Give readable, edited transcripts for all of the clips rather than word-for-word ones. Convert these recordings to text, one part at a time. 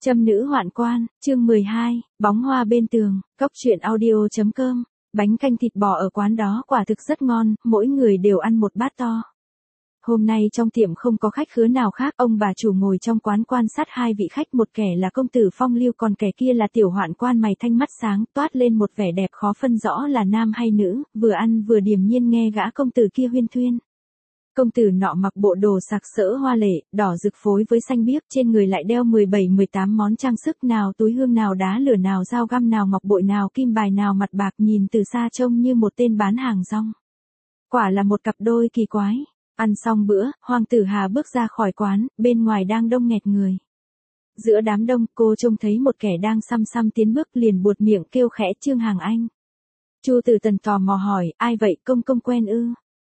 Châm nữ hoạn quan, chương 12, bóng hoa bên tường, cóc truyện audio.com. Bánh canh thịt bò ở quán đó quả thực rất ngon, mỗi người đều ăn một bát to. Hôm nay trong tiệm không có khách khứa nào khác, ông bà chủ ngồi trong quán quan sát hai vị khách, một kẻ là công tử phong lưu, còn kẻ kia là tiểu hoạn quan mày thanh mắt sáng, toát lên một vẻ đẹp khó phân rõ là nam hay nữ, vừa ăn vừa điềm nhiên nghe gã công tử kia huyên thuyên. Công tử nọ mặc bộ đồ sặc sỡ hoa lệ, đỏ rực phối với xanh biếc, trên người lại đeo 17-18 món trang sức, nào túi hương, nào đá lửa, nào dao găm, nào ngọc bội, nào kim bài, nào mặt bạc, nhìn từ xa trông như một tên bán hàng rong. Quả là một cặp đôi kỳ quái. Ăn xong bữa, Hoàng tử Hà bước ra khỏi quán, bên ngoài đang đông nghẹt người. Giữa đám đông, cô trông thấy một kẻ đang xăm xăm tiến bước, liền buột miệng kêu khẽ: Trương Hàng Anh. Chu Tử Tần tò mò hỏi: ai vậy, công quen ư?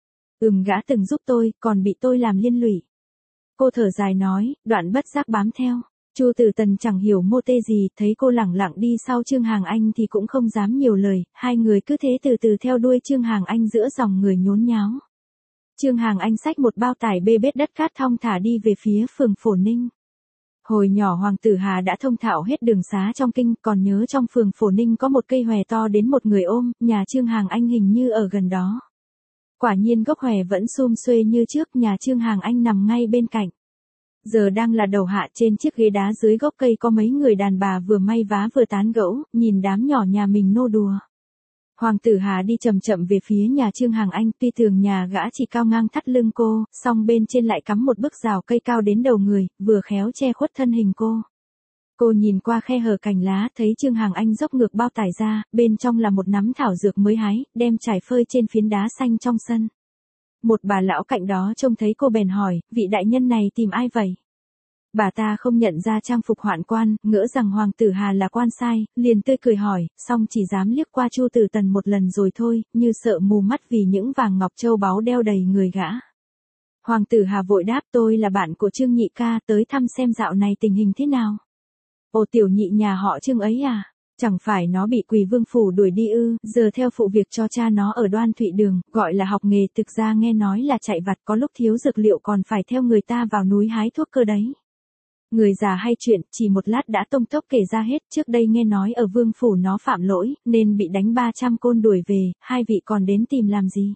Gã từng giúp tôi, còn bị tôi làm liên lụy. Cô thở dài nói, đoạn bất giác bám theo. Chu Tử Tần chẳng hiểu mô tê gì, thấy cô lẳng lặng đi sau Trương Hàng Anh thì cũng không dám nhiều lời, hai người cứ thế từ từ theo đuôi Trương Hàng Anh giữa dòng người nhốn nháo. Trương Hàng Anh xách một bao tải bê bết đất cát thong thả đi về phía phường Phổ Ninh. Hồi nhỏ Hoàng tử Hà đã thông thạo hết đường xá trong kinh, còn nhớ trong phường Phổ Ninh có một cây hòe to đến một người ôm, nhà Trương Hàng Anh hình như ở gần đó. Quả nhiên gốc hòe vẫn sum xuê như trước, nhà Trương Hàng Anh nằm ngay bên cạnh. Giờ đang là đầu hạ, trên chiếc ghế đá dưới gốc cây có mấy người đàn bà vừa may vá vừa tán gẫu, nhìn đám nhỏ nhà mình nô đùa. Hoàng tử Hà đi chậm chậm về phía nhà Trương Hàng Anh, tuy tường nhà gã chỉ cao ngang thắt lưng cô, song bên trên lại cắm một bức rào cây cao đến đầu người, vừa khéo che khuất thân hình cô. Cô nhìn qua khe hở cành lá, thấy Trương Hàng Anh dốc ngược bao tải ra, bên trong là một nắm thảo dược mới hái, đem trải phơi trên phiến đá xanh trong sân. Một bà lão cạnh đó trông thấy cô bèn hỏi, vị đại nhân này tìm ai vậy? Bà ta không nhận ra trang phục hoạn quan, ngỡ rằng Hoàng tử Hà là quan sai, liền tươi cười hỏi, song chỉ dám liếc qua Chu Tử Tần một lần rồi thôi, như sợ mù mắt vì những vàng ngọc châu báu đeo đầy người gã. Hoàng tử Hà vội đáp, tôi là bạn của Trương nhị ca, tới thăm xem dạo này tình hình thế nào. Ồ, tiểu nhị nhà họ Trương ấy à? Chẳng phải nó bị Quỳ Vương phủ đuổi đi ư? Giờ theo phụ việc cho cha nó ở Đoan Thụy Đường, gọi là học nghề, thực ra nghe nói là chạy vặt, có lúc thiếu dược liệu còn phải theo người ta vào núi hái thuốc cơ đấy. Người già hay chuyện, chỉ một lát đã tông tốc kể ra hết. Trước đây nghe nói ở Vương phủ nó phạm lỗi, nên bị đánh 300 côn đuổi về, hai vị còn đến tìm làm gì?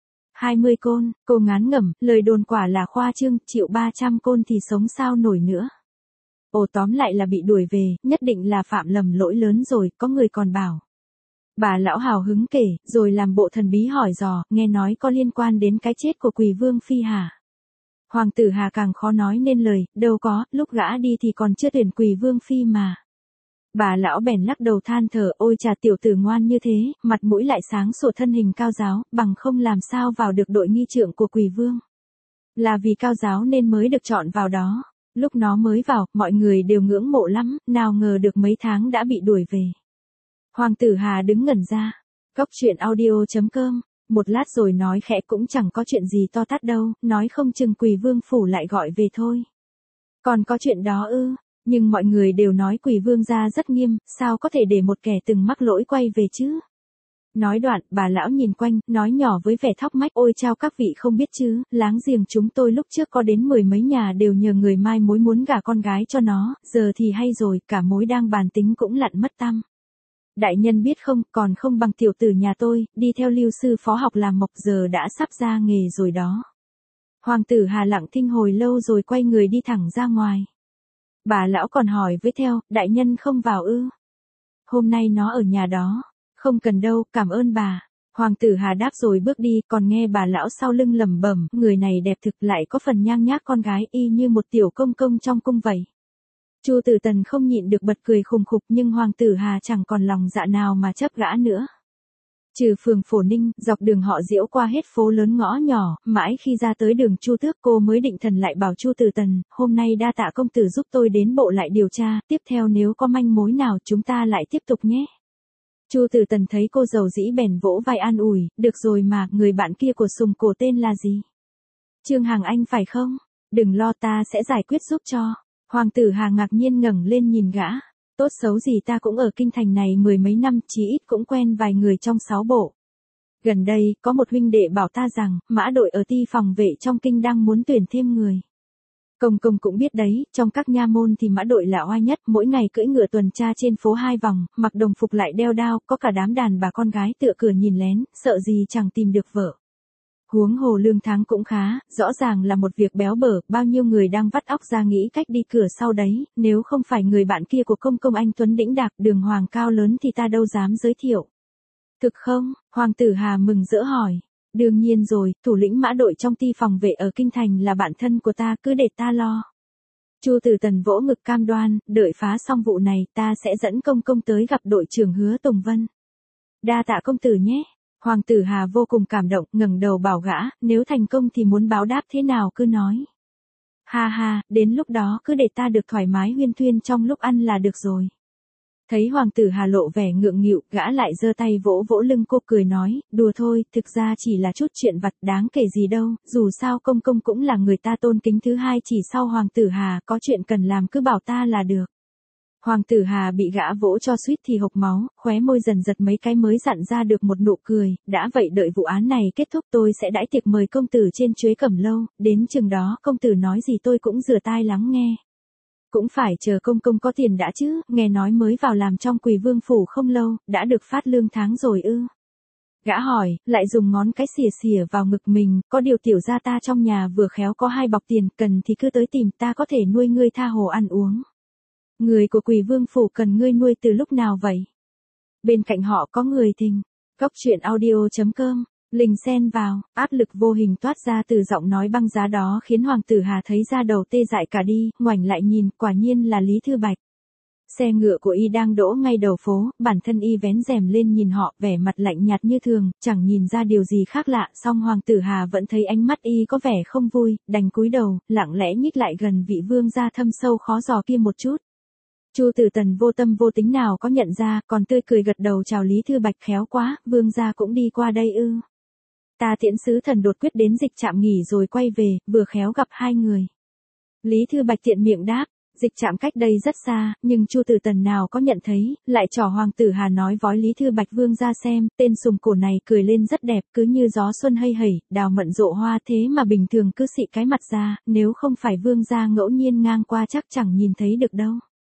20 côn, cô ngán ngẩm, lời đồn quả là khoa trương, chịu 300 côn thì sống sao nổi nữa. Ồ, tóm lại là bị đuổi về, nhất định là phạm lầm lỗi lớn rồi, có người còn bảo. Bà lão hào hứng kể, rồi làm bộ thần bí hỏi dò, nghe nói có liên quan đến cái chết của Quỳ Vương phi hả? Hoàng tử Hà càng khó nói nên lời, đâu có, lúc gã đi thì còn chưa tuyển Quỳ Vương phi mà. Bà lão bèn lắc đầu than thở, ôi chà, tiểu tử ngoan như thế, mặt mũi lại sáng sủa, thân hình cao giáo, bằng không làm sao vào được đội nghi trượng của Quỳ Vương. Là vì cao giáo nên mới được chọn vào đó. Lúc nó mới vào, mọi người đều ngưỡng mộ lắm, nào ngờ được mấy tháng đã bị đuổi về. Hoàng tử Hà đứng ngẩn ra. Cóc truyện audio.com. Một lát rồi nói khẽ, cũng chẳng có chuyện gì to tát đâu, nói không chừng Quỳ Vương phủ lại gọi về thôi. Còn có chuyện đó ư? Nhưng mọi người đều nói Quỳ Vương gia rất nghiêm, sao có thể để một kẻ từng mắc lỗi quay về chứ? Nói đoạn, bà lão nhìn quanh, nói nhỏ với vẻ thóc mách, ôi chao, các vị không biết chứ, láng giềng chúng tôi lúc trước có đến 10 mấy nhà đều nhờ người mai mối muốn gả con gái cho nó, giờ thì hay rồi, cả mối đang bàn tính cũng lặn mất tăm. Đại nhân biết không, còn không bằng tiểu tử nhà tôi, đi theo Lưu sư phó học làm mộc, giờ đã sắp ra nghề rồi đó. Hoàng tử Hà lặng thinh hồi lâu rồi quay người đi thẳng ra ngoài. Bà lão còn hỏi với theo, đại nhân không vào ư? Hôm nay nó ở nhà đó. Không cần đâu, cảm ơn bà. Hoàng tử Hà đáp rồi bước đi, còn nghe bà lão sau lưng lẩm bẩm, người này đẹp thực, lại có phần nhang nhác con gái, y như một tiểu công công trong cung vậy. Chu Tử Tần không nhịn được bật cười khùng khục, nhưng Hoàng tử Hà chẳng còn lòng dạ nào mà chấp gã nữa. Trừ phường Phổ Ninh, dọc đường họ Diễu qua hết phố lớn ngõ nhỏ, mãi khi ra tới đường Chu Tước, cô mới định thần lại bảo Chu Tử Tần, hôm nay đa tạ công tử giúp tôi đến bộ lại điều tra, tiếp theo nếu có manh mối nào chúng ta lại tiếp tục nhé. Chu Tử Tần thấy cô giàu dĩ bèn vỗ vai an ủi, được rồi mà, người bạn kia của Sùng Cổ tên là gì? Trương Hàng Anh phải không? Đừng lo, ta sẽ giải quyết giúp cho. Hoàng tử Hà ngạc nhiên ngẩng lên nhìn gã. Tốt xấu gì ta cũng ở kinh thành này 10 mấy năm, chí ít cũng quen vài người trong 6 bộ. Gần đây, có một huynh đệ bảo ta rằng, mã đội ở Ti phòng vệ trong kinh đang muốn tuyển thêm người. Công công cũng biết đấy, trong các nha môn thì mã đội là oai nhất, mỗi ngày cưỡi ngựa tuần tra trên phố 2 vòng, mặc đồng phục lại đeo đao, có cả đám đàn bà con gái tựa cửa nhìn lén, sợ gì chẳng tìm được vợ. Huống hồ lương tháng cũng khá, rõ ràng là một việc béo bở, bao nhiêu người đang vắt óc ra nghĩ cách đi cửa sau đấy, nếu không phải người bạn kia của công công anh Tuấn đĩnh đạc đường hoàng cao lớn thì ta đâu dám giới thiệu. Thực không? Hoàng tử Hà mừng rỡ hỏi. Đương nhiên rồi, thủ lĩnh mã đội trong ty phòng vệ ở Kinh Thành là bạn thân của ta, cứ để ta lo. Chu Tử Tần vỗ ngực cam đoan, đợi phá xong vụ này ta sẽ dẫn công công tới gặp đội trưởng Hứa Tùng Vân. Đa tạ công tử nhé. Hoàng tử Hà vô cùng cảm động, ngẩng đầu bảo gã, nếu thành công thì muốn báo đáp thế nào cứ nói. Ha ha, đến lúc đó cứ để ta được thoải mái huyên thuyên trong lúc ăn là được rồi. Thấy hoàng tử Hà lộ vẻ ngượng nghịu, gã lại giơ tay vỗ vỗ lưng cô cười nói, đùa thôi, thực ra chỉ là chút chuyện vặt đáng kể gì đâu, dù sao công công cũng là người ta tôn kính thứ hai chỉ sau hoàng tử Hà, có chuyện cần làm cứ bảo ta là được. Hoàng tử Hà bị gã vỗ cho suýt thì hộc máu, khóe môi dần giật mấy cái mới dặn ra được một nụ cười, đã vậy đợi vụ án này kết thúc tôi sẽ đãi tiệc mời công tử trên Chuế Cẩm Lâu, đến chừng đó công tử nói gì tôi cũng rửa tai lắng nghe. Cũng phải chờ công công có tiền đã chứ, nghe nói mới vào làm trong Quỳ Vương phủ không lâu, đã được phát lương tháng rồi ư. Gã hỏi, lại dùng ngón cái xìa xìa vào ngực mình, có điều tiểu gia ta trong nhà vừa khéo có 2 bọc tiền, cần thì cứ tới tìm ta có thể nuôi ngươi tha hồ ăn uống. Người của Quỳ Vương phủ cần ngươi nuôi từ lúc nào vậy? Bên cạnh họ có người thình. Góc truyện audio.com. Lình xen vào, áp lực vô hình toát ra từ giọng nói băng giá đó khiến Hoàng tử Hà thấy da đầu tê dại cả đi, ngoảnh lại nhìn, quả nhiên là Lý Thư Bạch. Xe ngựa của y đang đỗ ngay đầu phố, bản thân y vén rèm lên nhìn họ, vẻ mặt lạnh nhạt như thường, chẳng nhìn ra điều gì khác lạ, song Hoàng tử Hà vẫn thấy ánh mắt y có vẻ không vui, đành cúi đầu, lặng lẽ nhích lại gần vị vương gia thâm sâu khó dò kia một chút. Chu Tử Tần vô tâm vô tính nào có nhận ra, còn tươi cười gật đầu chào Lý Thư Bạch khéo quá, vương gia cũng đi qua đây ư. Ta tiễn sứ thần đột quyết đến dịch trạm nghỉ rồi quay về, vừa khéo gặp 2 người. Lý Thư Bạch tiện miệng đáp, dịch trạm cách đây rất xa, nhưng Chu Tử Tần nào có nhận thấy, lại trò Hoàng tử Hà nói vói Lý Thư Bạch vương ra xem, tên sùng cổ này cười lên rất đẹp, cứ như gió xuân hây hẩy, đào mận rộ hoa thế mà bình thường cứ xị cái mặt ra, nếu không phải vương gia ngẫu nhiên ngang qua chắc chẳng nhìn thấy được đâu.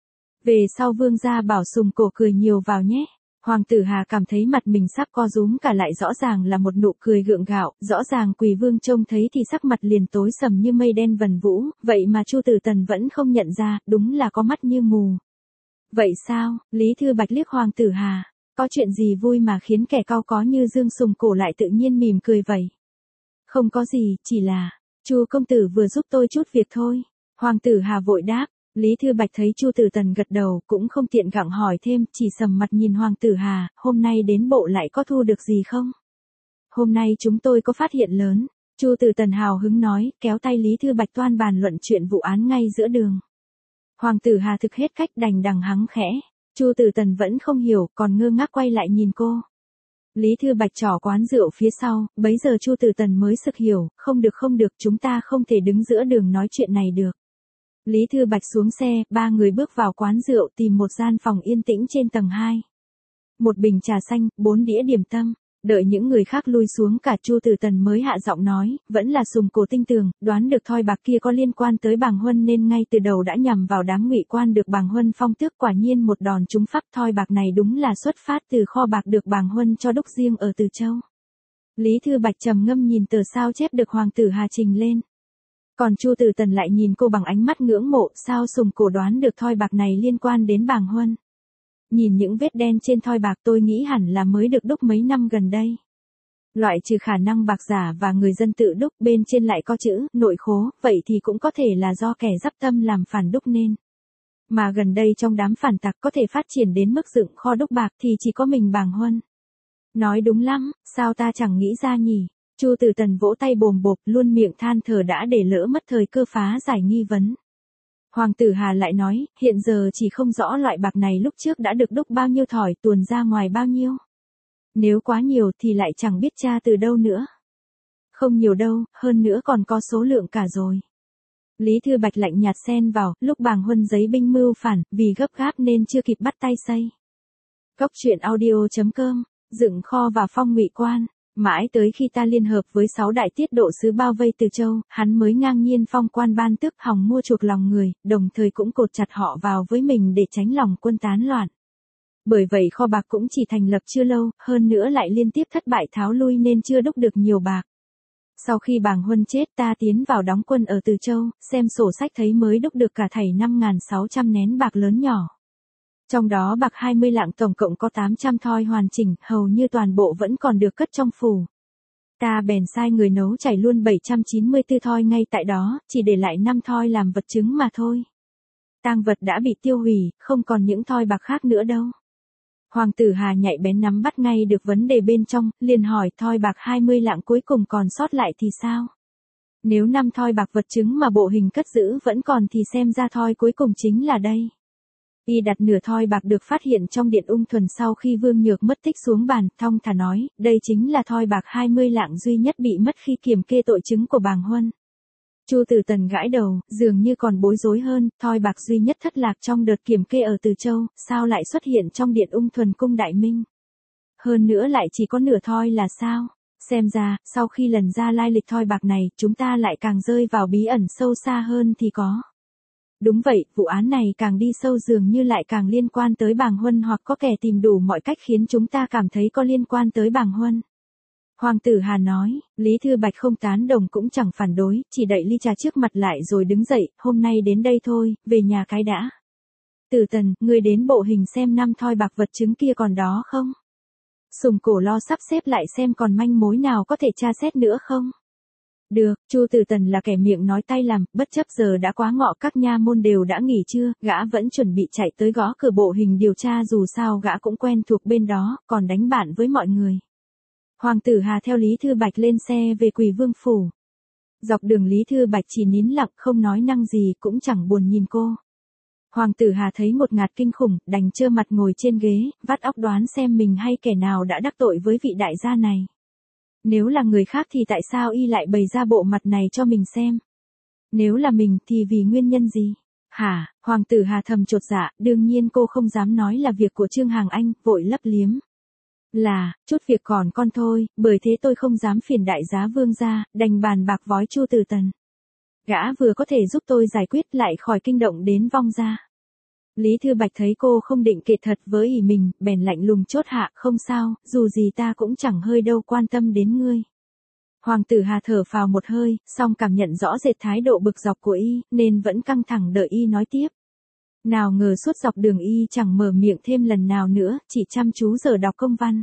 Về sau vương gia bảo sùng cổ cười nhiều vào nhé. Hoàng tử Hà cảm thấy mặt mình sắp co rúm cả lại, rõ ràng là một nụ cười gượng gạo, rõ ràng Quỳ Vương trông thấy thì sắc mặt liền tối sầm như mây đen vần vũ, vậy mà Chu Tử Tần vẫn không nhận ra, đúng là có mắt như mù. Vậy sao? Lý Thư Bạch liếc Hoàng tử Hà, có chuyện gì vui mà khiến kẻ cau có như Dương sùng cổ lại tự nhiên mỉm cười vậy? Không có gì, chỉ là, Chu công tử vừa giúp tôi chút việc thôi. Hoàng tử Hà vội đáp. Lý Thư Bạch thấy Chu Tử Tần gật đầu, cũng không tiện gặng hỏi thêm, chỉ sầm mặt nhìn Hoàng tử Hà, hôm nay đến bộ lại có thu được gì không? Hôm nay chúng tôi có phát hiện lớn. Chu Tử Tần hào hứng nói, kéo tay Lý Thư Bạch toan bàn luận chuyện vụ án ngay giữa đường. Hoàng tử Hà thực hết cách đành đằng hắng khẽ. Chu Tử Tần vẫn không hiểu, còn ngơ ngác quay lại nhìn cô. Lý Thư Bạch trỏ quán rượu phía sau, bấy giờ Chu Tử Tần mới sực hiểu, không được, chúng ta không thể đứng giữa đường nói chuyện này được. Lý Thư Bạch xuống xe, 3 người bước vào quán rượu tìm một gian phòng yên tĩnh trên tầng 2. Một bình trà xanh, 4 đĩa điểm tâm, đợi những người khác lui xuống cả Chu Tử Tần mới hạ giọng nói, vẫn là sùng cổ tinh tường, đoán được thoi bạc kia có liên quan tới Bàng Huân nên ngay từ đầu đã nhằm vào đám ngụy quan được Bàng Huân phong tước, quả nhiên một đòn trúng phắc, thoi bạc này đúng là xuất phát từ kho bạc được Bàng Huân cho đúc riêng ở Từ Châu. Lý Thư Bạch trầm ngâm nhìn tờ sao chép được Hoàng tử Hà trình lên. Còn Chu Tử Tần lại nhìn cô bằng ánh mắt ngưỡng mộ, sao sùng cổ đoán được thoi bạc này liên quan đến Bàng Huân. Nhìn những vết đen trên thoi bạc tôi nghĩ hẳn là mới được đúc mấy năm gần đây. Loại trừ khả năng bạc giả và người dân tự đúc, bên trên lại có chữ nội khố, vậy thì cũng có thể là do kẻ dắp tâm làm phản đúc nên. Mà gần đây trong đám phản tặc có thể phát triển đến mức dựng kho đúc bạc thì chỉ có mình Bàng Huân. Nói đúng lắm, sao ta chẳng nghĩ ra nhỉ? Chu Tử Tần vỗ tay bồm bộp, luôn miệng than thở đã để lỡ mất thời cơ phá giải nghi vấn. Hoàng tử Hà lại nói, hiện giờ chỉ không rõ loại bạc này lúc trước đã được đúc bao nhiêu thỏi, tuồn ra ngoài bao nhiêu. Nếu quá nhiều thì lại chẳng biết tra từ đâu nữa. Không nhiều đâu, hơn nữa còn có số lượng cả rồi. Lý Thư Bạch lạnh nhạt xen vào, lúc Bàng Huân giấy binh mưu phản, vì gấp gáp nên chưa kịp bắt tay xây. Góc truyện audio.com, dựng kho và phong ngụy quan. Mãi tới khi ta liên hợp với 6 đại tiết độ sứ bao vây Từ Châu, hắn mới ngang nhiên phong quan ban tước hòng mua chuộc lòng người, đồng thời cũng cột chặt họ vào với mình để tránh lòng quân tán loạn. Bởi vậy kho bạc cũng chỉ thành lập chưa lâu, hơn nữa lại liên tiếp thất bại tháo lui nên chưa đúc được nhiều bạc. Sau khi Bàng Huân chết ta tiến vào đóng quân ở Từ Châu, xem sổ sách thấy mới đúc được cả thảy 5.600 nén bạc lớn nhỏ. Trong đó bạc 20 lạng tổng cộng có 800 thoi hoàn chỉnh, hầu như toàn bộ vẫn còn được cất trong phủ. Ta bèn sai người nấu chảy luôn 794 thoi ngay tại đó, chỉ để lại 5 thoi làm vật chứng mà thôi. Tang vật đã bị tiêu hủy, không còn những thoi bạc khác nữa đâu. Hoàng tử Hà nhạy bén nắm bắt ngay được vấn đề bên trong, liền hỏi thoi bạc 20 lạng cuối cùng còn sót lại thì sao? Nếu 5 thoi bạc vật chứng mà bộ hình cất giữ vẫn còn thì xem ra thoi cuối cùng chính là đây. Y đặt nửa thoi bạc được phát hiện trong điện ung thuần sau khi Vương Nhược mất tích xuống bàn, thong thả nói, đây chính là thoi bạc 20 lạng duy nhất bị mất khi kiểm kê tội chứng của Bàng Huân. Chu Tử Tần gãi đầu, dường như còn bối rối hơn, thoi bạc duy nhất thất lạc trong đợt kiểm kê ở Từ Châu, sao lại xuất hiện trong điện ung thuần cung Đại Minh? Hơn nữa lại chỉ có nửa thoi là sao? Xem ra, sau khi lần ra lai lịch thoi bạc này, chúng ta lại càng rơi vào bí ẩn sâu xa hơn thì có. Đúng vậy, vụ án này càng đi sâu dường như lại càng liên quan tới Bàng Huân hoặc có kẻ tìm đủ mọi cách khiến chúng ta cảm thấy có liên quan tới Bàng Huân. Hoàng tử Hà nói, Lý Thư Bạch không tán đồng cũng chẳng phản đối, chỉ đậy ly trà trước mặt lại rồi đứng dậy, hôm nay đến đây thôi, về nhà cái đã. Tử Tần, ngươi đến bộ hình xem 5 thoi bạc vật chứng kia còn đó không? Sùng Cổ lo sắp xếp lại xem còn manh mối nào có thể tra xét nữa không? Được, Chu Tử Tần là kẻ miệng nói tay làm, bất chấp giờ đã quá ngọ các nha môn đều đã nghỉ trưa, gã vẫn chuẩn bị chạy tới gõ cửa bộ hình điều tra dù sao gã cũng quen thuộc bên đó, còn đánh bạn với mọi người. Hoàng tử Hà theo Lý Thư Bạch lên xe về Quỳ Vương Phủ. Dọc đường Lý Thư Bạch chỉ nín lặng không nói năng gì cũng chẳng buồn nhìn cô. Hoàng tử Hà thấy ngột ngạt kinh khủng, đành trơ mặt ngồi trên ghế, vắt óc đoán xem mình hay kẻ nào đã đắc tội với vị đại gia này. Nếu là người khác thì tại sao y lại bày ra bộ mặt này cho mình xem? Nếu là mình thì vì nguyên nhân gì? Hả? Hoàng tử Hà thầm chột dạ, đương nhiên cô không dám nói là việc của Trương Hàng Anh, vội lấp liếm. Là, chút việc còn con thôi, bởi thế tôi không dám phiền đại giá Vương gia, đành bàn bạc vói Chu Tử Tần. Gã vừa có thể giúp tôi giải quyết lại khỏi kinh động đến vong gia. Lý Thư Bạch thấy cô không định kể thật với ỷ mình, bèn lạnh lùng chốt hạ, không sao, dù gì ta cũng chẳng hơi đâu quan tâm đến ngươi. Hoàng tử Hà thở phào một hơi, song cảm nhận rõ rệt thái độ bực dọc của y, nên vẫn căng thẳng đợi y nói tiếp. Nào ngờ suốt dọc đường y chẳng mở miệng thêm lần nào nữa, chỉ chăm chú giờ đọc công văn.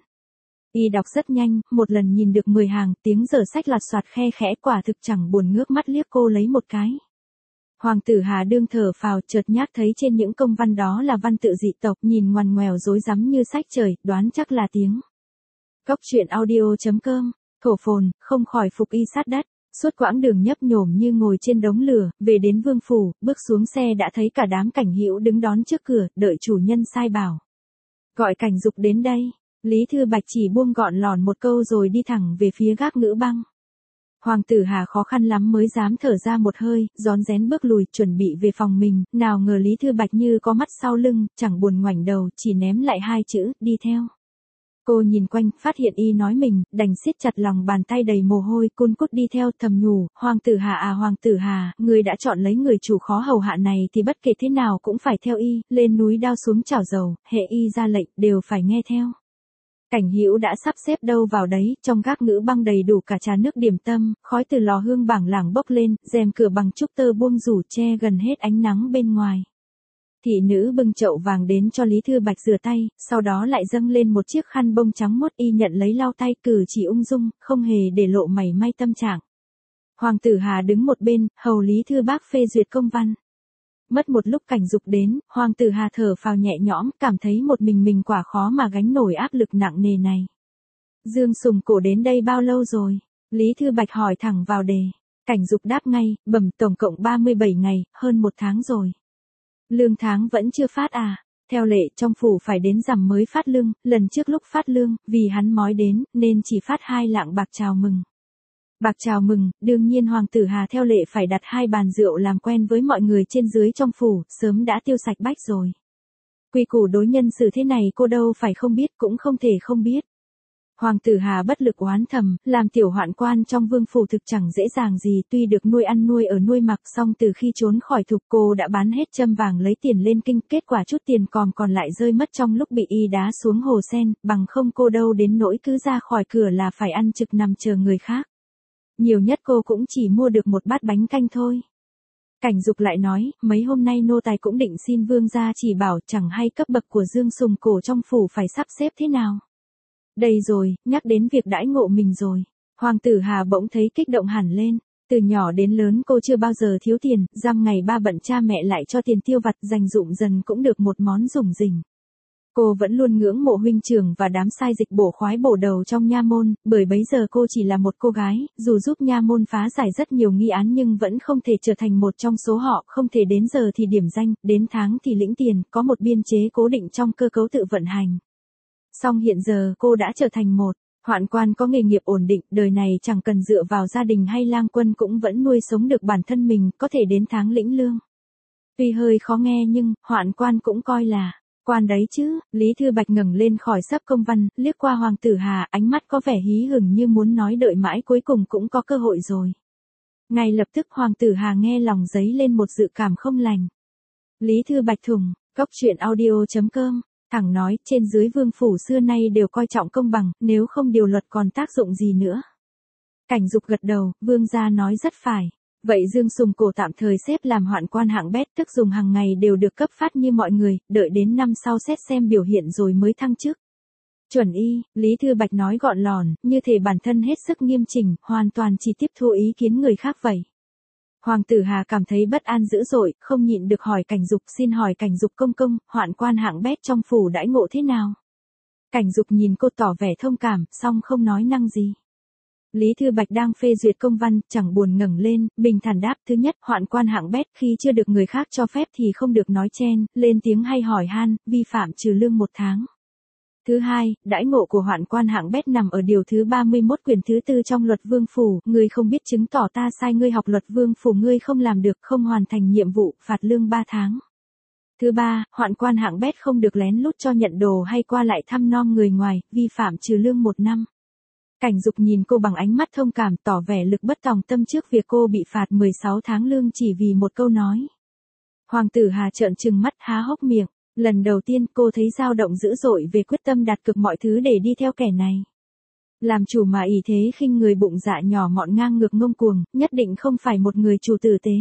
Y đọc rất nhanh, một lần nhìn được 10 hàng, tiếng giờ sách lạt soạt khe khẽ quả thực chẳng buồn ngước mắt liếc cô lấy một cái. Hoàng tử Hà đương thở phào chợt nhát thấy trên những công văn đó là văn tự dị tộc nhìn ngoằn ngoèo rối rắm như sách trời, đoán chắc là tiếng. Cóc truyện audio.com, thổ phồn, không khỏi phục y sát đất. Suốt quãng đường nhấp nhổm như ngồi trên đống lửa, về đến Vương Phủ, bước xuống xe đã thấy cả đám cảnh hữu đứng đón trước cửa, đợi chủ nhân sai bảo. Gọi Cảnh Dục đến đây. Lý Thư Bạch chỉ buông gọn lòn một câu rồi đi thẳng về phía gác Ngữ Băng. Hoàng tử Hà khó khăn lắm mới dám thở ra một hơi, rón rén bước lùi, chuẩn bị về phòng mình, nào ngờ Lý Thư Bạch như có mắt sau lưng, chẳng buồn ngoảnh đầu, chỉ ném lại 2 chữ, đi theo. Cô nhìn quanh, phát hiện y nói mình, đành siết chặt lòng bàn tay đầy mồ hôi, cun cút đi theo, thầm nhủ, Hoàng tử Hà à Hoàng tử Hà, người đã chọn lấy người chủ khó hầu hạ này thì bất kể thế nào cũng phải theo y, lên núi đao xuống chảo dầu, hệ y ra lệnh, đều phải nghe theo. Cảnh Hữu đã sắp xếp đâu vào đấy, trong gác Ngữ Băng đầy đủ cả trà nước điểm tâm, khói từ lò hương bảng lảng bốc lên, rèm cửa bằng trúc tơ buông rủ che gần hết ánh nắng bên ngoài. Thị nữ bưng chậu vàng đến cho Lý Thư Bạch rửa tay, sau đó lại dâng lên một chiếc khăn bông trắng muốt, y nhận lấy lau tay, cử chỉ ung dung, không hề để lộ mảy may tâm trạng. Hoàng tử Hà đứng một bên, hầu Lý Thư Bác phê duyệt công văn. Mất một lúc Cảnh Dục đến, Hoàng tử Hà thở phào nhẹ nhõm, cảm thấy một mình quả khó mà gánh nổi áp lực nặng nề này. Dương Sùng Cổ đến đây bao lâu rồi? Lý Thư Bạch hỏi thẳng vào đề. Cảnh Dục đáp ngay, bẩm tổng cộng 37 ngày, hơn 1 tháng rồi. Lương tháng vẫn chưa phát à? Theo lệ trong phủ phải đến rằm mới phát lương, lần trước lúc phát lương, vì hắn mói đến, nên chỉ phát 2 lạng bạc chào mừng. Bạc chào mừng, đương nhiên Hoàng tử Hà theo lệ phải đặt 2 bàn rượu làm quen với mọi người trên dưới trong phủ, sớm đã tiêu sạch bách rồi. Quy củ đối nhân xử thế này cô đâu phải không biết cũng không thể không biết. Hoàng tử Hà bất lực oán thầm, làm tiểu hoạn quan trong vương phủ thực chẳng dễ dàng gì, tuy được nuôi ăn nuôi ở nuôi mặc, song từ khi trốn khỏi thục cô đã bán hết châm vàng lấy tiền lên kinh, kết quả chút tiền còn lại rơi mất trong lúc bị y đá xuống hồ sen, bằng không cô đâu đến nỗi cứ ra khỏi cửa là phải ăn trực nằm chờ người khác. Nhiều nhất cô cũng chỉ mua được một bát bánh canh thôi. Cảnh Dục lại nói, mấy hôm nay nô tài cũng định xin vương gia chỉ bảo, chẳng hay cấp bậc của Dương Sùng Cổ trong phủ phải sắp xếp thế nào. Đây rồi, nhắc đến việc đãi ngộ mình rồi. Hoàng tử Hà bỗng thấy kích động hẳn lên. Từ nhỏ đến lớn cô chưa bao giờ thiếu tiền, dăm ngày ba bận cha mẹ lại cho tiền tiêu vặt, dành dụm dần cũng được một món rủng rỉnh. Cô vẫn luôn ngưỡng mộ huynh trưởng và đám sai dịch bổ khoái bổ đầu trong nha môn, bởi bấy giờ cô chỉ là một cô gái, dù giúp nha môn phá giải rất nhiều nghi án nhưng vẫn không thể trở thành một trong số họ, không thể đến giờ thì điểm danh, đến tháng thì lĩnh tiền, có một biên chế cố định trong cơ cấu tự vận hành. Song hiện giờ cô đã trở thành một hoạn quan có nghề nghiệp ổn định, đời này chẳng cần dựa vào gia đình hay lang quân cũng vẫn nuôi sống được bản thân mình, có thể đến tháng lĩnh lương. Tuy hơi khó nghe nhưng, hoạn quan cũng coi là quan đấy chứ. Lý Thư Bạch ngẩng lên khỏi sấp công văn, liếc qua Hoàng tử Hà, ánh mắt có vẻ hí hửng như muốn nói đợi mãi cuối cùng cũng có cơ hội rồi. Ngay lập tức Hoàng tử Hà nghe lòng dấy lên một dự cảm không lành. Lý Thư Bạch thùng, coctruyện.audio.com, thẳng nói, trên dưới vương phủ xưa nay đều coi trọng công bằng, nếu không điều luật còn tác dụng gì nữa. Cảnh Dục gật đầu, vương gia nói rất phải. Vậy Dương Sùng Cổ tạm thời xếp làm hoạn quan hạng bét, tức dùng hàng ngày đều được cấp phát như mọi người, đợi đến năm sau xét xem biểu hiện rồi mới thăng chức. Chuẩn y, Lý Thư Bạch nói gọn lòn, như thể bản thân hết sức nghiêm chỉnh, hoàn toàn chỉ tiếp thu ý kiến người khác vậy. Hoàng tử Hà cảm thấy bất an dữ dội, không nhịn được hỏi Cảnh Dục, xin hỏi Cảnh Dục công công, hoạn quan hạng bét trong phủ đãi ngộ thế nào? Cảnh Dục nhìn cô tỏ vẻ thông cảm, song không nói năng gì. Lý Thư Bạch đang phê duyệt công văn, chẳng buồn ngẩng lên, bình thản đáp, thứ nhất, hoạn quan hạng bét khi chưa được người khác cho phép thì không được nói chen, lên tiếng hay hỏi han, vi phạm trừ lương 1 tháng. Thứ hai, đãi ngộ của hoạn quan hạng bét nằm ở điều thứ 31 quyển thứ 4 trong luật vương phủ, ngươi không biết chứng tỏ ta sai ngươi học luật vương phủ, ngươi không làm được, không hoàn thành nhiệm vụ, phạt lương 3 tháng. Thứ ba, hoạn quan hạng bét không được lén lút cho nhận đồ hay qua lại thăm nom người ngoài, vi phạm trừ lương 1 năm. Cảnh Dục nhìn cô bằng ánh mắt thông cảm, tỏ vẻ lực bất tòng tâm trước việc cô bị phạt 16 tháng lương chỉ vì một câu nói. Hoàng tử Hà trợn trừng mắt há hốc miệng, lần đầu tiên cô thấy dao động dữ dội về quyết tâm đặt cược mọi thứ để đi theo kẻ này. Làm chủ mà ỷ thế khinh người, bụng dạ nhỏ mọn ngang ngược ngông cuồng, nhất định không phải một người chủ tử tế.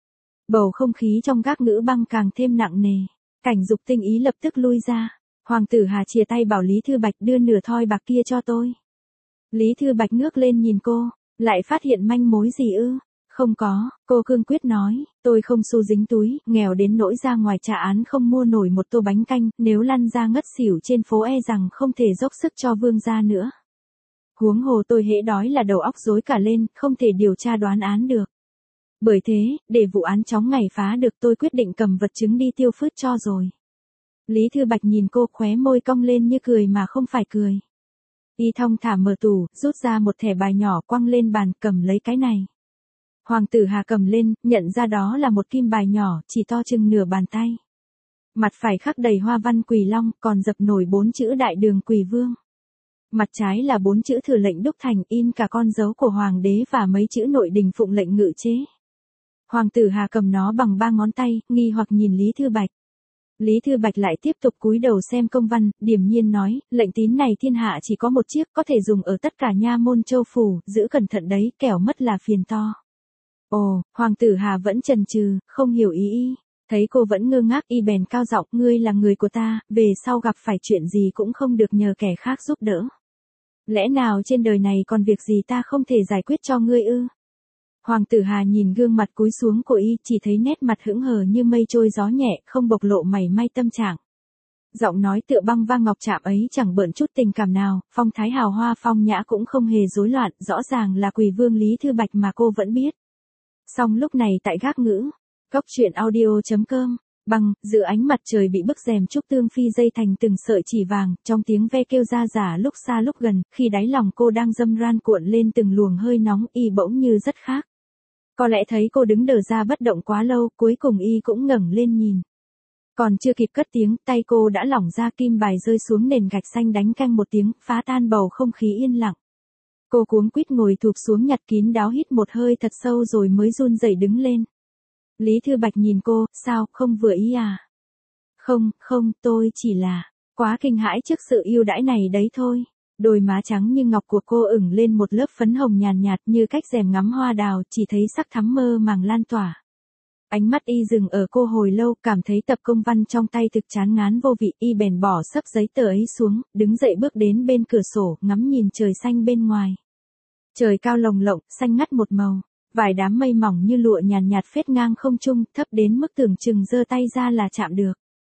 Bầu không khí trong gác ngữ băng càng thêm nặng nề. Cảnh Dục tinh ý lập tức lui ra. Hoàng tử Hà chìa tay bảo Lý Thư Bạch đưa nửa thoi bạc kia cho tôi. Lý Thư Bạch ngước lên nhìn cô, lại phát hiện manh mối gì ư? Không có, cô cương quyết nói, tôi không xu dính túi, nghèo đến nỗi ra ngoài trả án không mua nổi một tô bánh canh, nếu lăn ra ngất xỉu trên phố e rằng không thể dốc sức cho vương gia nữa. Huống hồ tôi hễ đói là đầu óc rối cả lên, không thể điều tra đoán án được. Bởi thế, để vụ án chóng ngày phá được tôi quyết định cầm vật chứng đi tiêu phứt cho rồi. Lý Thư Bạch nhìn cô, khóe môi cong lên như cười mà không phải cười. Y thong thả mở tủ, rút ra một thẻ bài nhỏ quăng lên bàn, cầm lấy cái này. Hoàng tử Hà cầm lên, nhận ra đó là một kim bài nhỏ, chỉ to chừng nửa bàn tay. Mặt phải khắc đầy hoa văn Quỳ Long, còn dập nổi 4 chữ Đại Đường Quỳ Vương. Mặt trái là 4 chữ Thừa lệnh đúc thành, in cả con dấu của hoàng đế và mấy chữ Nội đình phụng lệnh ngự chế. Hoàng tử Hà cầm nó bằng 3 ngón tay, nghi hoặc nhìn Lý Thư Bạch. Lý Thư Bạch lại tiếp tục cúi đầu xem công văn, điềm nhiên nói, lệnh tín này thiên hạ chỉ có một chiếc, có thể dùng ở tất cả nha môn châu phủ, giữ cẩn thận đấy, kẻo mất là phiền to. Ồ, Hoàng tử Hà vẫn chần chừ, không hiểu ý y. Thấy cô vẫn ngơ ngác, y bèn cao giọng, ngươi là người của ta, về sau gặp phải chuyện gì cũng không được nhờ kẻ khác giúp đỡ. Lẽ nào trên đời này còn việc gì ta không thể giải quyết cho ngươi ư? Hoàng tử Hà nhìn gương mặt cúi xuống của y, chỉ thấy nét mặt hững hờ như mây trôi gió nhẹ, không bộc lộ mảy may tâm trạng. Giọng nói tựa băng vang ngọc chạm ấy chẳng bợn chút tình cảm nào, phong thái hào hoa phong nhã cũng không hề rối loạn, rõ ràng là Quỳ Vương Lý Thư Bạch mà cô vẫn biết. Song lúc này tại gác ngữ, coctruyện.audio.com, băng, giữa ánh mặt trời bị bức rèm trúc tương phi dây thành từng sợi chỉ vàng, trong tiếng ve kêu ra giả lúc xa lúc gần, khi đáy lòng cô đang dâm ran cuộn lên từng luồng hơi nóng, y bỗng như rất khác. Có lẽ thấy cô đứng đờ ra bất động quá lâu, cuối cùng y cũng ngẩng lên nhìn. Còn chưa kịp cất tiếng, tay cô đã lỏng ra, kim bài rơi xuống nền gạch xanh đánh canh một tiếng, phá tan bầu không khí yên lặng. Cô cuống quýt ngồi thụp xuống nhặt kín đáo hít một hơi thật sâu rồi mới run rẩy đứng lên. Lý Thư Bạch nhìn cô, sao, không vừa ý à? Không, tôi chỉ là quá kinh hãi trước sự ưu đãi này đấy thôi. Đôi má trắng như ngọc của cô ửng lên một lớp phấn hồng nhàn nhạt như cách rèm ngắm hoa đào, chỉ thấy sắc thắm mơ màng lan tỏa. Ánh mắt y dừng ở cô hồi lâu, cảm thấy tập công văn trong tay thực chán ngán vô vị, y bèn bỏ xấp giấy tờ ấy xuống, đứng dậy bước đến bên cửa sổ, ngắm nhìn trời xanh bên ngoài. Trời cao lồng lộng, xanh ngắt một màu, vài đám mây mỏng như lụa nhàn nhạt phết ngang không trung, thấp đến mức tưởng chừng giơ tay ra là chạm được.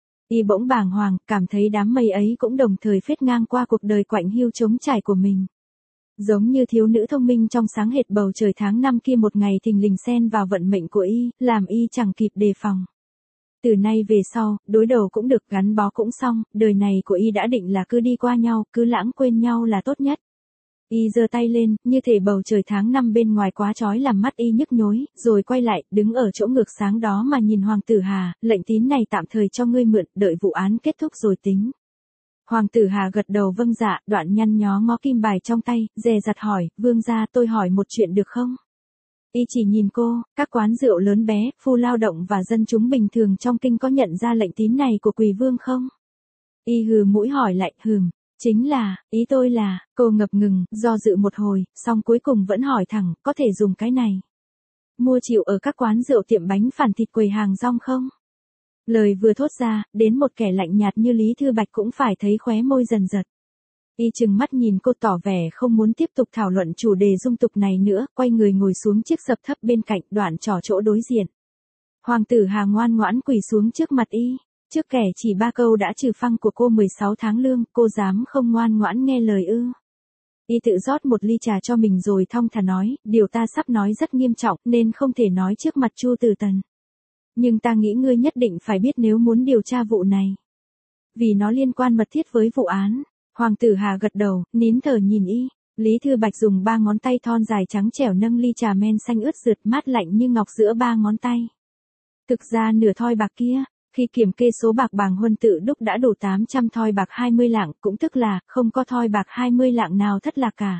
Y bỗng bàng hoàng, cảm thấy đám mây ấy cũng đồng thời phết ngang qua cuộc đời quạnh hiu trống trải của mình. Giống như thiếu nữ thông minh trong sáng hệt bầu trời tháng năm kia một ngày thình lình xen vào vận mệnh của y, làm y chẳng kịp đề phòng. Từ nay về sau, đối đầu cũng được, gắn bó cũng xong, đời này của y đã định là cứ đi qua nhau, cứ lãng quên nhau là tốt nhất. Y giơ tay lên, như thể bầu trời tháng năm bên ngoài quá chói làm mắt y nhức nhối, rồi quay lại, đứng ở chỗ ngược sáng đó mà nhìn Hoàng tử Hà, lệnh tín này tạm thời cho ngươi mượn, đợi vụ án kết thúc rồi tính. Hoàng tử Hà gật đầu vâng dạ, đoạn nhăn nhó ngó kim bài trong tay, dè dặt hỏi, vương gia tôi hỏi một chuyện được không? Y chỉ nhìn cô, các quán rượu lớn bé, phu lao động và dân chúng bình thường trong kinh có nhận ra lệnh tín này của Quỳ Vương không? Y hừ mũi hỏi lại, chính là, ý tôi là, cô ngập ngừng, do dự một hồi, xong cuối cùng vẫn hỏi thẳng, có thể dùng cái này. Mua chịu ở các quán rượu tiệm bánh phản thịt quầy hàng rong không? Lời vừa thốt ra, đến một kẻ lạnh nhạt như Lý Thư Bạch cũng phải thấy khóe môi dần giật. Y chừng mắt nhìn cô tỏ vẻ không muốn tiếp tục thảo luận chủ đề dung tục này nữa, quay người ngồi xuống chiếc sập thấp bên cạnh, đoạn trò chỗ đối diện. Hoàng tử Hà ngoan ngoãn quỳ xuống trước mặt y. Trước kẻ chỉ 3 câu đã trừ phăng của cô 16 tháng lương, cô dám không ngoan ngoãn nghe lời ư? Y tự rót một ly trà cho mình rồi thong thả nói, điều ta sắp nói rất nghiêm trọng nên không thể nói trước mặt Chu Từ Tần. Nhưng ta nghĩ ngươi nhất định phải biết nếu muốn điều tra vụ này. Vì nó liên quan mật thiết với vụ án. Hoàng tử Hà gật đầu, nín thở nhìn y. Lý Thư Bạch dùng 3 ngón tay thon dài trắng trẻo nâng ly trà men xanh ướt rượt mát lạnh như ngọc giữa 3 ngón tay. Thực ra nửa thoi bạc kia, khi kiểm kê số bạc Bàng Huân tự đúc đã đủ 800 thoi bạc 20 lạng, cũng tức là không có thoi bạc 20 lạng nào thất lạc cả.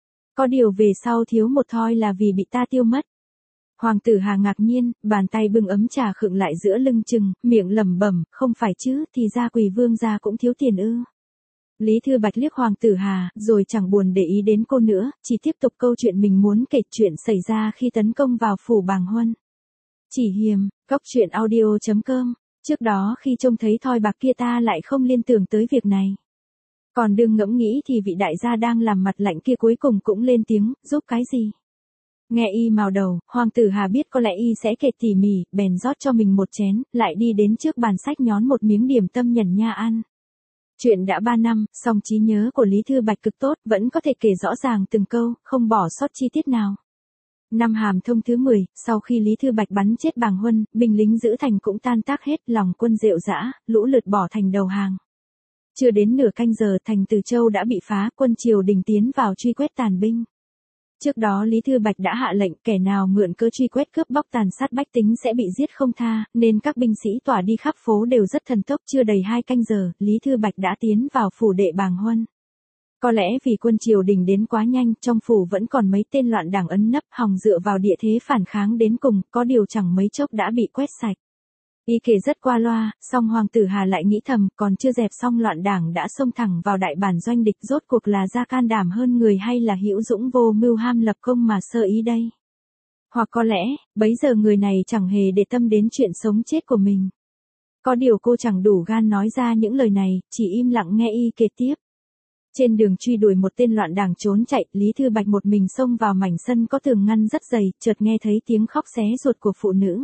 Có điều về sau thiếu một thoi là vì bị ta tiêu mất. Hoàng tử Hà ngạc nhiên, bàn tay bưng ấm trà khựng lại giữa lưng chừng, miệng lẩm bẩm, không phải chứ, thì ra Quỳ Vương gia cũng thiếu tiền ư? Lý Thư Bạch liếc Hoàng tử Hà, rồi chẳng buồn để ý đến cô nữa, chỉ tiếp tục câu chuyện mình muốn kể, chuyện xảy ra khi tấn công vào phủ Bàng Huân. Chỉ hiềm, truyện audio.com. Trước đó khi trông thấy thoi bạc kia ta lại không liên tưởng tới việc này. Còn đừng ngẫm nghĩ thì vị đại gia đang làm mặt lạnh kia cuối cùng cũng lên tiếng, giúp cái gì? Nghe y mào đầu, Hoàng tử Hà biết có lẽ y sẽ kể tỉ mỉ, bèn rót cho mình một chén, lại đi đến trước bàn sách nhón một miếng điểm tâm nhẩn nha ăn. Chuyện đã 3 năm, song trí nhớ của Lý Thư Bạch cực tốt, vẫn có thể kể rõ ràng từng câu, không bỏ sót chi tiết nào. Năm Hàm Thông thứ 10, sau khi Lý Thư Bạch bắn chết Bàng Huân, binh lính giữ thành cũng tan tác hết, lòng quân rệu rã, lũ lượt bỏ thành đầu hàng. Chưa đến nửa canh giờ thành Từ Châu đã bị phá, quân triều đình tiến vào truy quét tàn binh. Trước đó Lý Thư Bạch đã hạ lệnh kẻ nào mượn cớ truy quét cướp bóc tàn sát bách tính sẽ bị giết không tha, nên các binh sĩ tỏa đi khắp phố đều rất thần tốc. Chưa đầy 2 canh giờ, Lý Thư Bạch đã tiến vào phủ đệ Bàng Huân. Có lẽ vì quân triều đình đến quá nhanh, trong phủ vẫn còn mấy tên loạn đảng ẩn nấp hòng dựa vào địa thế phản kháng đến cùng, có điều chẳng mấy chốc đã bị quét sạch. Y kể rất qua loa, song Hoàng tử Hà lại nghĩ thầm, còn chưa dẹp xong loạn đảng đã xông thẳng vào đại bản doanh địch, rốt cuộc là ra can đảm hơn người hay là hữu dũng vô mưu ham lập công mà sơ ý đây? Hoặc có lẽ, bấy giờ người này chẳng hề để tâm đến chuyện sống chết của mình. Có điều cô chẳng đủ gan nói ra những lời này, chỉ im lặng nghe y kể tiếp. Trên đường truy đuổi một tên loạn đảng trốn chạy, Lý Thư Bạch một mình xông vào mảnh sân có tường ngăn rất dày, chợt nghe thấy tiếng khóc xé ruột của phụ nữ.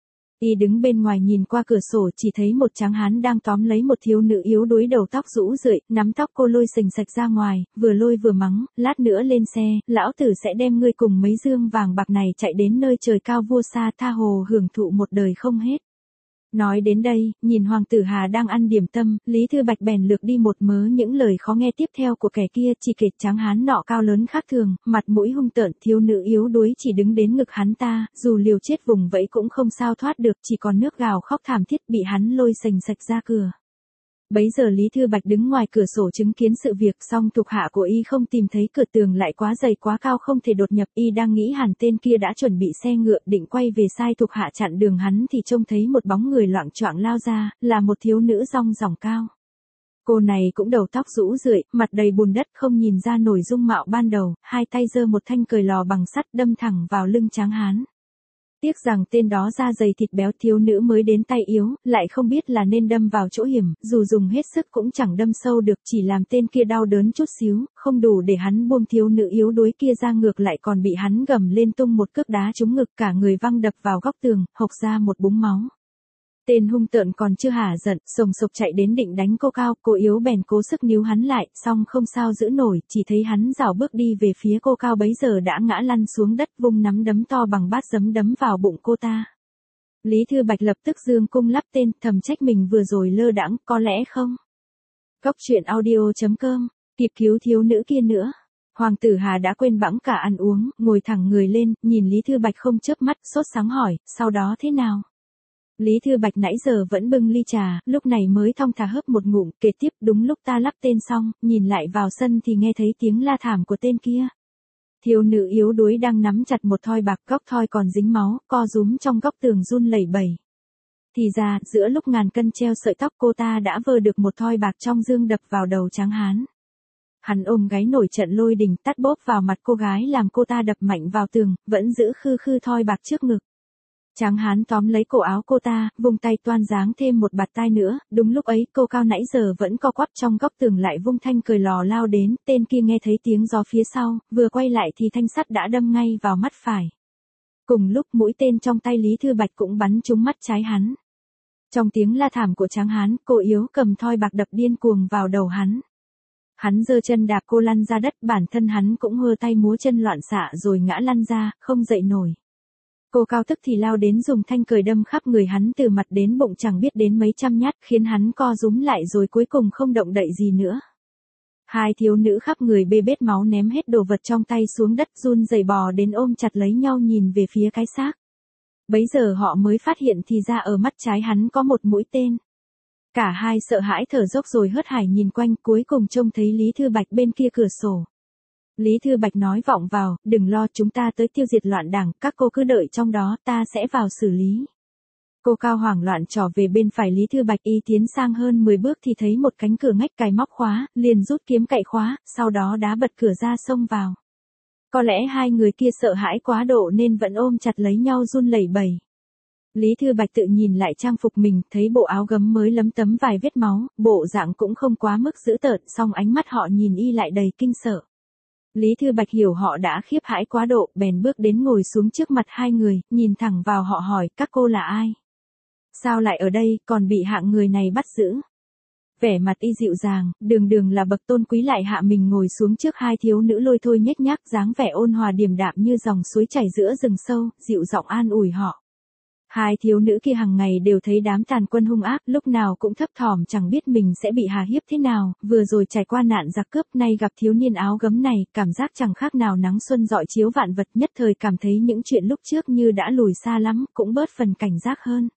Y đứng bên ngoài nhìn qua cửa sổ chỉ thấy một tráng hán đang tóm lấy một thiếu nữ yếu đuối đầu tóc rũ rượi, nắm tóc cô lôi sình sạch ra ngoài, vừa lôi vừa mắng, lát nữa lên xe, lão tử sẽ đem ngươi cùng mấy dương vàng bạc này chạy đến nơi trời cao vua xa tha hồ hưởng thụ một đời không hết. Nói đến đây, nhìn Hoàng tử Hà đang ăn điểm tâm, Lý Thư Bạch bèn lược đi một mớ những lời khó nghe tiếp theo của kẻ kia, chỉ kể tráng hán nọ cao lớn khác thường, mặt mũi hung tợn, thiếu nữ yếu đuối chỉ đứng đến ngực hắn ta, dù liều chết vùng vẫy cũng không sao thoát được, chỉ còn nước gào khóc thảm thiết bị hắn lôi sành sạch ra cửa. Bấy giờ Lý Thư Bạch đứng ngoài cửa sổ chứng kiến sự việc, song thuộc hạ của y không tìm thấy, cửa tường lại quá dày quá cao không thể đột nhập, y đang nghĩ hẳn tên kia đã chuẩn bị xe ngựa định quay về, sai thuộc hạ chặn đường hắn thì trông thấy một bóng người loạng choạng lao ra, là một thiếu nữ rong ròng cao. Cô này cũng đầu tóc rũ rượi, mặt đầy bùn đất, không nhìn ra nổi dung mạo ban đầu, hai tay giơ một thanh cời lò bằng sắt đâm thẳng vào lưng tráng hán. Tiếc rằng tên đó da dày thịt béo, thiếu nữ mới đến tay yếu, lại không biết là nên đâm vào chỗ hiểm, dù dùng hết sức cũng chẳng đâm sâu được, chỉ làm tên kia đau đớn chút xíu, không đủ để hắn buông thiếu nữ yếu đuối kia ra, ngược lại còn bị hắn gầm lên tung một cước đá trúng ngực, cả người văng đập vào góc tường, hộc ra một búng máu. Tên hung tợn còn chưa hả giận, sồng sộc chạy đến định đánh cô cao, cô yếu bèn cố sức níu hắn lại, song không sao giữ nổi, chỉ thấy hắn rảo bước đi về phía cô cao, bấy giờ đã ngã lăn xuống đất, vung nắm đấm to bằng bát giấm đấm vào bụng cô ta. Lý Thư Bạch lập tức giương cung lắp tên, thầm trách mình vừa rồi lơ đãng, có lẽ không. Cốc truyện audio.com, kịp cứu thiếu nữ kia nữa. Hoàng tử Hà đã quên bẵng cả ăn uống, ngồi thẳng người lên, nhìn Lý Thư Bạch không chớp mắt, sốt sáng hỏi, sau đó thế nào? Lý Thư Bạch nãy giờ vẫn bưng ly trà, lúc này mới thong thả hớp một ngụm, kể tiếp, đúng lúc ta lắp tên xong, nhìn lại vào sân thì nghe thấy tiếng la thảm của tên kia. Thiếu nữ yếu đuối đang nắm chặt một thoi bạc, góc thoi còn dính máu, co rúm trong góc tường run lẩy bẩy. Thì ra, giữa lúc ngàn cân treo sợi tóc, cô ta đã vơ được một thoi bạc trong dương đập vào đầu tráng hán. Hắn ôm gáy nổi trận lôi đình, tát bốp vào mặt cô gái làm cô ta đập mạnh vào tường, vẫn giữ khư khư thoi bạc trước ngực. Tráng hán tóm lấy cổ áo cô ta, vung tay toan giáng thêm một bạt tai nữa, đúng lúc ấy cô cao nãy giờ vẫn co quắp trong góc tường lại vung thanh cời lò lao đến, tên kia nghe thấy tiếng gió phía sau, vừa quay lại thì thanh sắt đã đâm ngay vào mắt phải. Cùng lúc mũi tên trong tay Lý Thư Bạch cũng bắn trúng mắt trái hắn. Trong tiếng la thảm của tráng hán, cô yếu cầm thoi bạc đập điên cuồng vào đầu hắn. Hắn giơ chân đạp cô lăn ra đất, bản thân hắn cũng hơ tay múa chân loạn xạ rồi ngã lăn ra, không dậy nổi. Cô cao tức thì lao đến dùng thanh cời đâm khắp người hắn từ mặt đến bụng chẳng biết đến mấy trăm nhát, khiến hắn co rúm lại rồi cuối cùng không động đậy gì nữa. Hai thiếu nữ khắp người bê bết máu ném hết đồ vật trong tay xuống đất, run rẩy bò đến ôm chặt lấy nhau nhìn về phía cái xác. Bấy giờ họ mới phát hiện thì ra ở mắt trái hắn có một mũi tên. Cả hai sợ hãi thở dốc rồi hớt hải nhìn quanh, cuối cùng trông thấy Lý Thư Bạch bên kia cửa sổ. Lý Thư Bạch nói vọng vào, đừng lo, chúng ta tới tiêu diệt loạn đảng, các cô cứ đợi trong đó, ta sẽ vào xử lý. Cô cao hoảng loạn trỏ về bên phải Lý Thư Bạch, y tiến sang hơn 10 bước thì thấy một cánh cửa ngách cài móc khóa, liền rút kiếm cậy khóa, sau đó đá bật cửa ra xông vào. Có lẽ hai người kia sợ hãi quá độ nên vẫn ôm chặt lấy nhau run lẩy bẩy. Lý Thư Bạch tự nhìn lại trang phục mình, thấy bộ áo gấm mới lấm tấm vài vết máu, bộ dạng cũng không quá mức dữ tợn, song ánh mắt họ nhìn y lại đầy kinh sợ. Lý Thư Bạch hiểu họ đã khiếp hãi quá độ, bèn bước đến ngồi xuống trước mặt hai người, nhìn thẳng vào họ hỏi, các cô là ai? Sao lại ở đây, còn bị hạng người này bắt giữ? Vẻ mặt y dịu dàng, đường là bậc tôn quý lại hạ mình ngồi xuống trước hai thiếu nữ lôi thôi nhếch nhác, dáng vẻ ôn hòa điềm đạm như dòng suối chảy giữa rừng sâu, dịu giọng an ủi họ. Hai thiếu nữ kia hàng ngày đều thấy đám tàn quân hung ác, lúc nào cũng thấp thỏm chẳng biết mình sẽ bị hà hiếp thế nào, vừa rồi trải qua nạn giặc cướp, nay gặp thiếu niên áo gấm này, cảm giác chẳng khác nào nắng xuân rọi chiếu vạn vật, nhất thời cảm thấy những chuyện lúc trước như đã lùi xa lắm, cũng bớt phần cảnh giác hơn.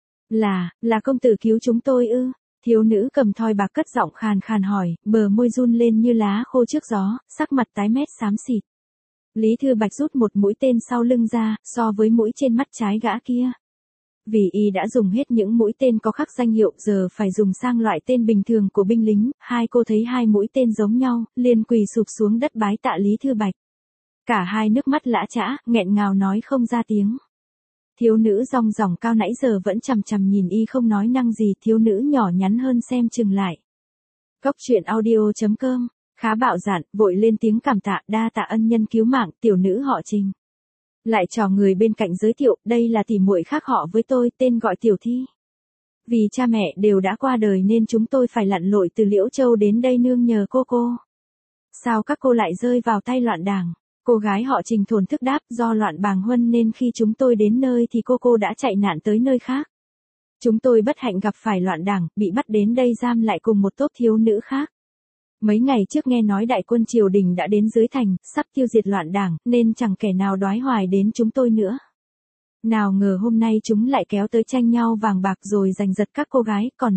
Là công tử cứu chúng tôi ư? Thiếu nữ cầm thoi bạc cất giọng khàn khàn hỏi, bờ môi run lên như lá khô trước gió, sắc mặt tái mét xám xịt. Lý Thư Bạch rút một mũi tên sau lưng ra, so với mũi trên mắt trái gã kia. Vì y đã dùng hết những mũi tên có khắc danh hiệu, giờ phải dùng sang loại tên bình thường của binh lính, hai cô thấy hai mũi tên giống nhau, liền quỳ sụp xuống đất bái tạ Lý Thư Bạch. Cả hai nước mắt lã chã, nghẹn ngào nói không ra tiếng. Thiếu nữ rong ròng cao nãy giờ vẫn chằm chằm nhìn y không nói năng gì, thiếu nữ nhỏ nhắn hơn xem chừng lại. Cốc truyện audio.com, khá bạo dạn, vội lên tiếng cảm tạ, đa tạ ân nhân cứu mạng, tiểu nữ họ Trình. Lại trò người bên cạnh giới thiệu, đây là tỷ muội khác họ với tôi, tên gọi Tiểu Thi. Vì cha mẹ đều đã qua đời nên chúng tôi phải lặn lội từ Liễu Châu đến đây nương nhờ cô. Sao các cô lại rơi vào tay loạn đảng? Cô gái họ Trình thổn thức đáp, do loạn bàng huân nên khi chúng tôi đến nơi thì cô đã chạy nạn tới nơi khác. Chúng tôi bất hạnh gặp phải loạn đảng, bị bắt đến đây giam lại cùng một tốp thiếu nữ khác. Mấy ngày trước nghe nói đại quân triều đình đã đến dưới thành, sắp tiêu diệt loạn đảng, nên chẳng kẻ nào đoái hoài đến chúng tôi nữa. Nào ngờ hôm nay chúng lại kéo tới tranh nhau vàng bạc rồi giành giật các cô gái, còn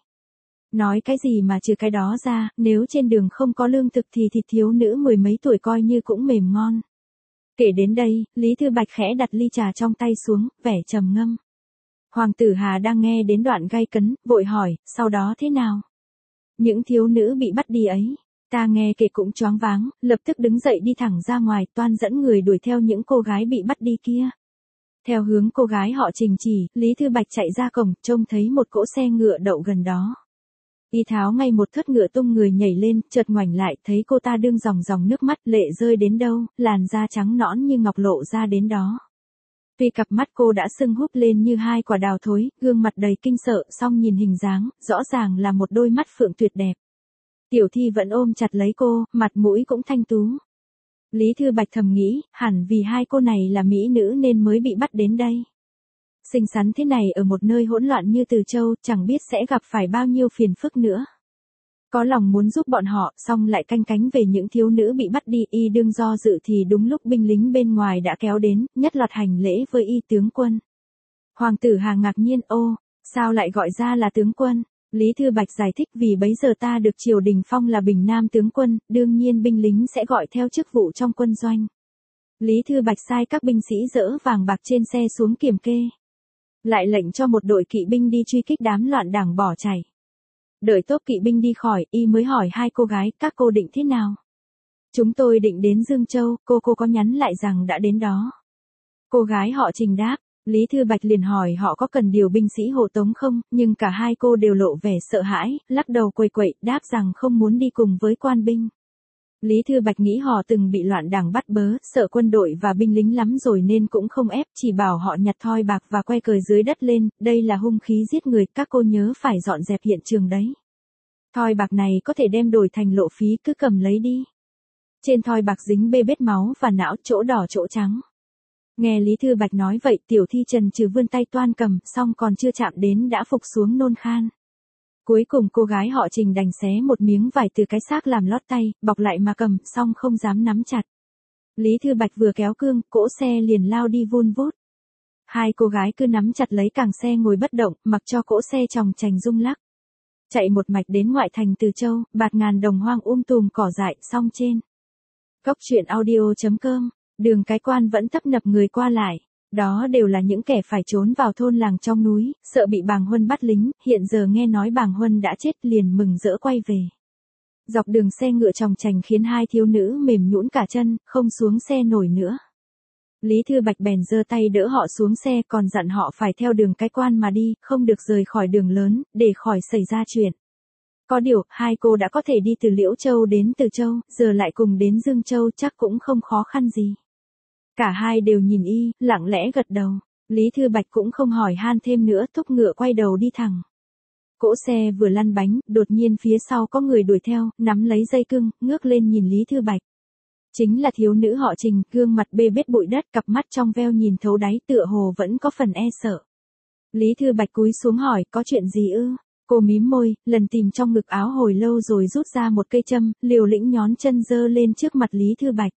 nói cái gì mà trừ cái đó ra, nếu trên đường không có lương thực thì thịt thiếu nữ mười mấy tuổi coi như cũng mềm ngon. Kể đến đây, Lý Thư Bạch khẽ đặt ly trà trong tay xuống, vẻ trầm ngâm. Hoàng tử Hà đang nghe đến đoạn gay cấn, vội hỏi, sau đó thế nào? Những thiếu nữ bị bắt đi ấy, ta nghe kể cũng choáng váng, lập tức đứng dậy đi thẳng ra ngoài, toan dẫn người đuổi theo những cô gái bị bắt đi kia. Theo hướng cô gái họ Trình chỉ, Lý Thư Bạch chạy ra cổng, trông thấy một cỗ xe ngựa đậu gần đó. Y tháo ngay một thớt ngựa tung người nhảy lên, chợt ngoảnh lại, thấy cô ta đương dòng dòng nước mắt, lệ rơi đến đâu, làn da trắng nõn như ngọc lộ ra đến đó. Tuy cặp mắt cô đã sưng húp lên như hai quả đào thối, gương mặt đầy kinh sợ, song nhìn hình dáng, rõ ràng là một đôi mắt phượng tuyệt đẹp. Tiểu Thi vẫn ôm chặt lấy cô, mặt mũi cũng thanh tú. Lý Thư Bạch thầm nghĩ, hẳn vì hai cô này là mỹ nữ nên mới bị bắt đến đây. Xinh xắn thế này ở một nơi hỗn loạn như Từ Châu, chẳng biết sẽ gặp phải bao nhiêu phiền phức nữa. Có lòng muốn giúp bọn họ, song lại canh cánh về những thiếu nữ bị bắt đi, y đương do dự thì đúng lúc binh lính bên ngoài đã kéo đến, nhất loạt hành lễ với y tướng quân. Hoàng tử Hà ngạc nhiên, ô, sao lại gọi ra là tướng quân? Lý Thư Bạch giải thích, vì bấy giờ ta được triều đình phong là Bình Nam tướng quân, đương nhiên binh lính sẽ gọi theo chức vụ trong quân doanh. Lý Thư Bạch sai các binh sĩ dỡ vàng bạc trên xe xuống kiểm kê. Lại lệnh cho một đội kỵ binh đi truy kích đám loạn đảng bỏ chạy. Đợi tốp kỵ binh đi khỏi, y mới hỏi hai cô gái, các cô định thế nào? Chúng tôi định đến Dương Châu, cô có nhắn lại rằng đã đến đó. Cô gái họ Trình đáp. Lý Thư Bạch liền hỏi họ có cần điều binh sĩ hộ tống không, nhưng cả hai cô đều lộ vẻ sợ hãi, lắc đầu quầy quậy, đáp rằng không muốn đi cùng với quan binh. Lý Thư Bạch nghĩ họ từng bị loạn đảng bắt bớ, sợ quân đội và binh lính lắm rồi nên cũng không ép, chỉ bảo họ nhặt thoi bạc và que cờ dưới đất lên, đây là hung khí giết người, các cô nhớ phải dọn dẹp hiện trường đấy. Thoi bạc này có thể đem đổi thành lộ phí, cứ cầm lấy đi. Trên thoi bạc dính bê bết máu và não, chỗ đỏ chỗ trắng. Nghe Lý Thư Bạch nói vậy, Tiểu Thi trần trừ vươn tay toan cầm, xong còn chưa chạm đến đã phục xuống nôn khan. Cuối cùng cô gái họ Trình đành xé một miếng vải từ cái xác làm lót tay, bọc lại mà cầm, xong không dám nắm chặt. Lý Thư Bạch vừa kéo cương, cỗ xe liền lao đi vun vút. Hai cô gái cứ nắm chặt lấy càng xe ngồi bất động, mặc cho cỗ xe chòng chành rung lắc. Chạy một mạch đến ngoại thành Từ Châu, bạt ngàn đồng hoang tùm cỏ dại, xong trên. Cốc truyện audio.com, đường cái quan vẫn tấp nập người qua lại. Đó đều là những kẻ phải trốn vào thôn làng trong núi, sợ bị Bàng Huân bắt lính, hiện giờ nghe nói Bàng Huân đã chết liền mừng rỡ quay về. Dọc đường xe ngựa chòng chành khiến hai thiếu nữ mềm nhũn cả chân, không xuống xe nổi nữa. Lý Thư Bạch bèn giơ tay đỡ họ xuống xe, còn dặn họ phải theo đường cái quan mà đi, không được rời khỏi đường lớn, để khỏi xảy ra chuyện. Có điều, hai cô đã có thể đi từ Liễu Châu đến Từ Châu, giờ lại cùng đến Dương Châu chắc cũng không khó khăn gì. Cả hai đều nhìn y, lặng lẽ gật đầu. Lý Thư Bạch cũng không hỏi han thêm nữa, thúc ngựa quay đầu đi thẳng. Cỗ xe vừa lăn bánh, đột nhiên phía sau có người đuổi theo, nắm lấy dây cương, ngước lên nhìn Lý Thư Bạch. Chính là thiếu nữ họ Trình, gương mặt bê bết bụi đất, cặp mắt trong veo nhìn thấu đáy, tựa hồ vẫn có phần e sợ. Lý Thư Bạch cúi xuống hỏi, có chuyện gì ư? Cô mím môi, lần tìm trong ngực áo hồi lâu rồi rút ra một cây châm, liều lĩnh nhón chân dơ lên trước mặt Lý Thư Bạch.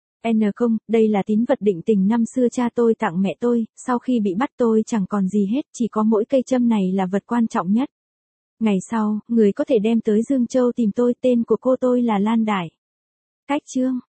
Công, đây là tín vật định tình năm xưa cha tôi tặng mẹ tôi, sau khi bị bắt tôi chẳng còn gì hết, chỉ có mỗi cây châm này là vật quan trọng nhất. Ngày sau, người có thể đem tới Dương Châu tìm tôi, tên của cô tôi là Lan Đại. Cách chương